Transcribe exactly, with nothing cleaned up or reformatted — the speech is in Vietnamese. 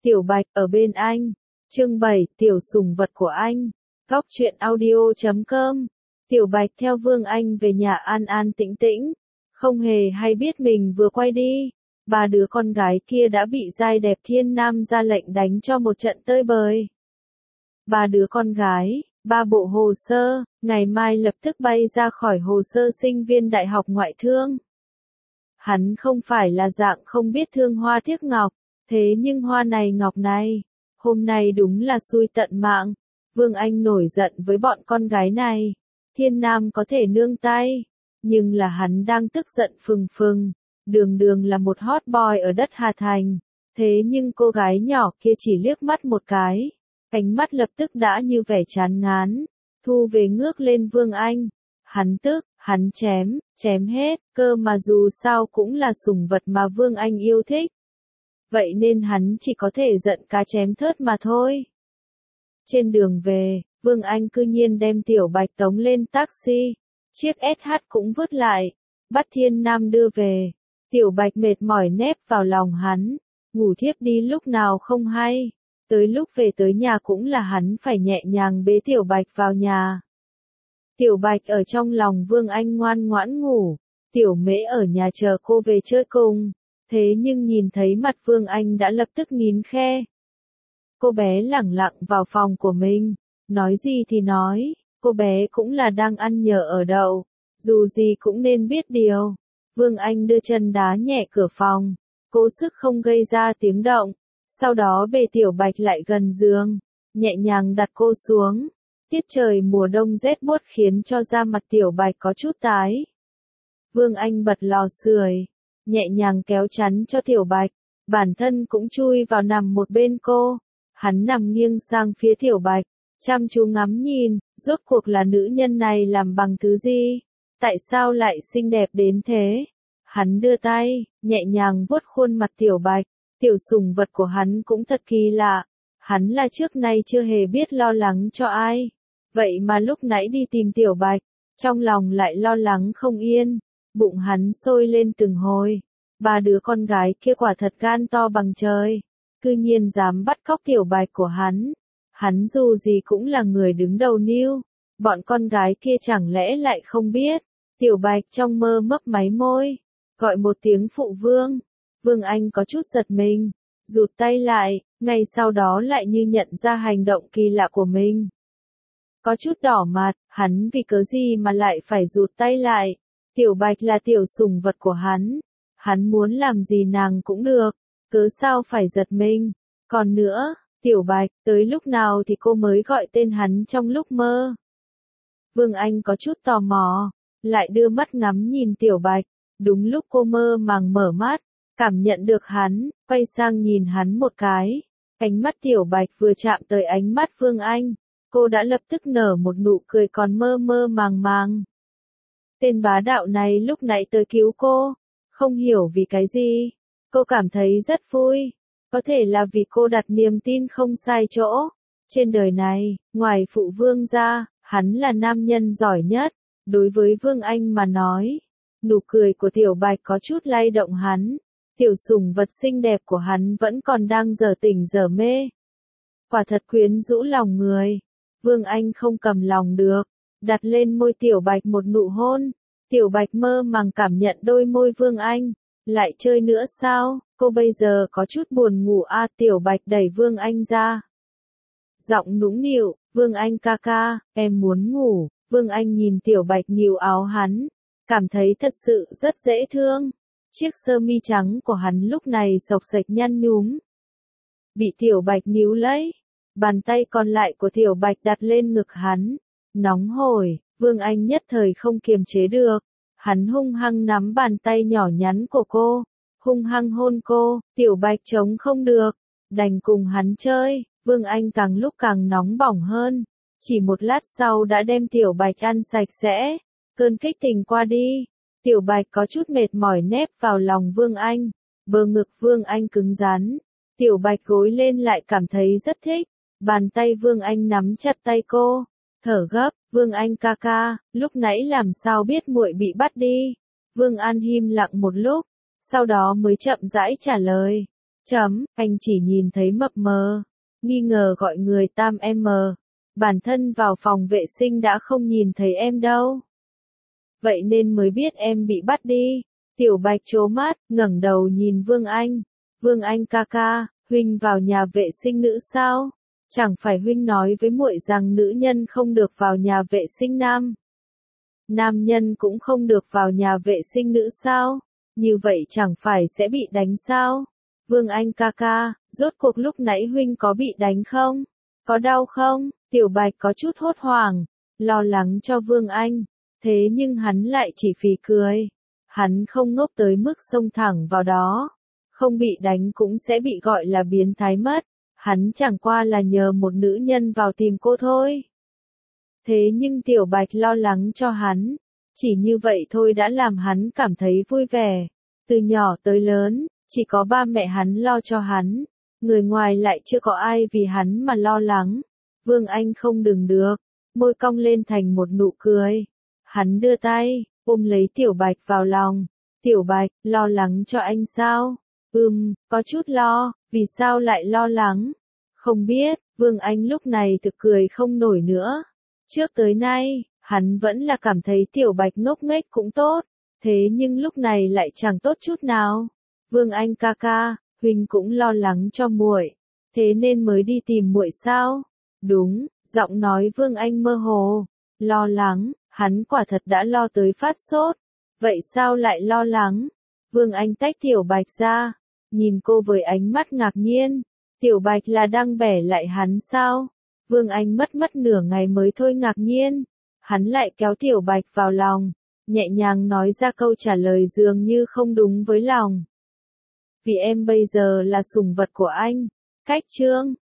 Tiểu Bạch ở bên anh. Chương bảy, tiểu sủng vật của anh. Góc truyện audio chấm com. Tiểu Bạch theo Vương Anh về nhà an an tĩnh tĩnh, không hề hay biết mình vừa quay đi. Ba đứa con gái kia đã bị giai đẹp thiên nam ra lệnh đánh cho một trận tơi bời. Ba đứa con gái, ba bộ hồ sơ, ngày mai lập tức bay ra khỏi hồ sơ sinh viên đại học ngoại thương. Hắn không phải là dạng không biết thương hoa tiếc ngọc, thế nhưng hoa này ngọc này, hôm nay đúng là xui tận mạng. Vương Anh nổi giận với bọn con gái này. Thiên Nam có thể nương tay, nhưng là hắn đang tức giận phừng phừng. Đường đường là một hot boy ở đất Hà Thành. Thế nhưng cô gái nhỏ kia chỉ liếc mắt một cái, ánh mắt lập tức đã như vẻ chán ngán, thu về ngước lên Vương Anh. Hắn tức, hắn chém, chém hết, cơ mà dù sao cũng là sủng vật mà Vương Anh yêu thích. Vậy nên hắn chỉ có thể giận cá chém thớt mà thôi. Trên đường về, Vương Anh cư nhiên đem Tiểu Bạch tống lên taxi, chiếc ét hát cũng vứt lại, bắt Thiên Nam đưa về. Tiểu Bạch mệt mỏi nép vào lòng hắn, ngủ thiếp đi lúc nào không hay. Tới lúc về tới nhà cũng là hắn phải nhẹ nhàng bế Tiểu Bạch vào nhà. Tiểu Bạch ở trong lòng Vương Anh ngoan ngoãn ngủ, Tiểu Mễ ở nhà chờ cô về chơi cùng. Thế nhưng nhìn thấy mặt Vương Anh đã lập tức nín khe. Cô bé lẳng lặng vào phòng của mình, nói gì thì nói, cô bé cũng là đang ăn nhờ ở đậu, dù gì cũng nên biết điều. Vương Anh đưa chân đá nhẹ cửa phòng, cố sức không gây ra tiếng động, sau đó bế Tiểu Bạch lại gần giường, nhẹ nhàng đặt cô xuống. Tiết trời mùa đông rét buốt khiến cho da mặt Tiểu Bạch có chút tái. Vương Anh bật lò sưởi, nhẹ nhàng kéo chắn cho Tiểu Bạch, bản thân cũng chui vào nằm một bên cô. Hắn nằm nghiêng sang phía Tiểu Bạch, chăm chú ngắm nhìn, rốt cuộc là nữ nhân này làm bằng thứ gì? Tại sao lại xinh đẹp đến thế? Hắn đưa tay, nhẹ nhàng vuốt khuôn mặt Tiểu Bạch, tiểu sủng vật của hắn cũng thật kỳ lạ. Hắn là trước nay chưa hề biết lo lắng cho ai. Vậy mà lúc nãy đi tìm Tiểu Bạch, trong lòng lại lo lắng không yên, bụng hắn sôi lên từng hồi. Ba đứa con gái kia quả thật gan to bằng trời, cư nhiên dám bắt cóc Tiểu Bạch của hắn. Hắn dù gì cũng là người đứng đầu niu, bọn con gái kia chẳng lẽ lại không biết. Tiểu Bạch trong mơ mấp máy môi, gọi một tiếng phụ vương. Vương Anh có chút giật mình, rụt tay lại, ngay sau đó lại như nhận ra hành động kỳ lạ của mình. Có chút đỏ mặt, hắn vì cớ gì mà lại phải rụt tay lại. Tiểu Bạch là tiểu sủng vật của hắn, hắn muốn làm gì nàng cũng được, cớ sao phải giật mình. Còn nữa, Tiểu Bạch, tới lúc nào thì cô mới gọi tên hắn trong lúc mơ? Vương Anh có chút tò mò, lại đưa mắt ngắm nhìn Tiểu Bạch. Đúng lúc cô mơ màng mở mắt, cảm nhận được hắn, quay sang nhìn hắn một cái. Ánh mắt Tiểu Bạch vừa chạm tới ánh mắt Vương Anh, cô đã lập tức nở một nụ cười còn mơ mơ màng màng. Tên bá đạo này lúc nãy tới cứu cô, không hiểu vì cái gì, cô cảm thấy rất vui. Có thể là vì cô đặt niềm tin không sai chỗ. Trên đời này, ngoài phụ vương ra, hắn là nam nhân giỏi nhất. Đối với Vương Anh mà nói, nụ cười của Tiểu Bạch có chút lay động hắn. Tiểu sủng vật xinh đẹp của hắn vẫn còn đang dở tỉnh dở mê. Quả thật quyến rũ lòng người. Vương Anh không cầm lòng được, đặt lên môi Tiểu Bạch một nụ hôn. Tiểu Bạch mơ màng cảm nhận đôi môi Vương Anh. Lại chơi nữa sao? Cô bây giờ có chút buồn ngủ a. Tiểu Bạch đẩy Vương Anh ra. Giọng nũng nịu, Vương Anh ca ca, em muốn ngủ. Vương Anh nhìn Tiểu Bạch nhìu áo hắn, cảm thấy thật sự rất dễ thương. Chiếc sơ mi trắng của hắn lúc này xộc xệch nhăn nhúm. Bị Tiểu Bạch níu lấy, bàn tay còn lại của Tiểu Bạch đặt lên ngực hắn. Nóng hổi, Vương Anh nhất thời không kiềm chế được. Hắn hung hăng nắm bàn tay nhỏ nhắn của cô, hung hăng hôn cô. Tiểu Bạch chống không được, đành cùng hắn chơi. Vương Anh càng lúc càng nóng bỏng hơn, chỉ một lát sau đã đem Tiểu Bạch ăn sạch sẽ. Cơn kích tình qua đi, Tiểu Bạch có chút mệt mỏi nép vào lòng Vương Anh, bờ ngực Vương Anh cứng rắn. Tiểu Bạch gối lên lại cảm thấy rất thích, bàn tay Vương Anh nắm chặt tay cô, thở gấp. Vương Anh ca ca, lúc nãy làm sao biết muội bị bắt đi? Vương An im lặng một lúc, sau đó mới chậm rãi trả lời. Chấm, anh chỉ nhìn thấy mập mờ, nghi ngờ gọi người tam em. Bản thân vào phòng vệ sinh đã không nhìn thấy em đâu. Vậy nên mới biết em bị bắt đi. Tiểu Bạch trố mắt, ngẩng đầu nhìn Vương Anh. Vương Anh ca ca, huynh vào nhà vệ sinh nữ sao? Chẳng phải huynh nói với muội rằng nữ nhân không được vào nhà vệ sinh nam. Nam nhân cũng không được vào nhà vệ sinh nữ sao? Như vậy chẳng phải sẽ bị đánh sao? Vương Anh ca ca, rốt cuộc lúc nãy huynh có bị đánh không? Có đau không? Tiểu Bạch có chút hốt hoảng, lo lắng cho Vương Anh. Thế nhưng hắn lại chỉ phì cười. Hắn không ngốc tới mức xông thẳng vào đó. Không bị đánh cũng sẽ bị gọi là biến thái mất. Hắn chẳng qua là nhờ một nữ nhân vào tìm cô thôi. Thế nhưng Tiểu Bạch lo lắng cho hắn. Chỉ như vậy thôi đã làm hắn cảm thấy vui vẻ. Từ nhỏ tới lớn, chỉ có ba mẹ hắn lo cho hắn. Người ngoài lại chưa có ai vì hắn mà lo lắng. Vương Anh không đừng được. Môi cong lên thành một nụ cười. Hắn đưa tay, ôm lấy Tiểu Bạch vào lòng. Tiểu Bạch, lo lắng cho anh sao? Ừm, có chút lo, vì sao lại lo lắng? Không biết, Vương Anh lúc này thực cười không nổi nữa. Trước tới nay, hắn vẫn là cảm thấy Tiểu Bạch ngốc nghếch cũng tốt, thế nhưng lúc này lại chẳng tốt chút nào. Vương Anh ca ca, huynh cũng lo lắng cho muội, thế nên mới đi tìm muội sao? Đúng, giọng nói Vương Anh mơ hồ, lo lắng, hắn quả thật đã lo tới phát sốt. Vậy sao lại lo lắng? Vương Anh tách Tiểu Bạch ra, nhìn cô với ánh mắt ngạc nhiên. Tiểu Bạch là đang bẻ lại hắn sao? Vương Anh mất mất nửa ngày mới thôi ngạc nhiên. Hắn lại kéo Tiểu Bạch vào lòng, nhẹ nhàng nói ra câu trả lời dường như không đúng với lòng. Vì em bây giờ là sủng vật của anh. Cách chương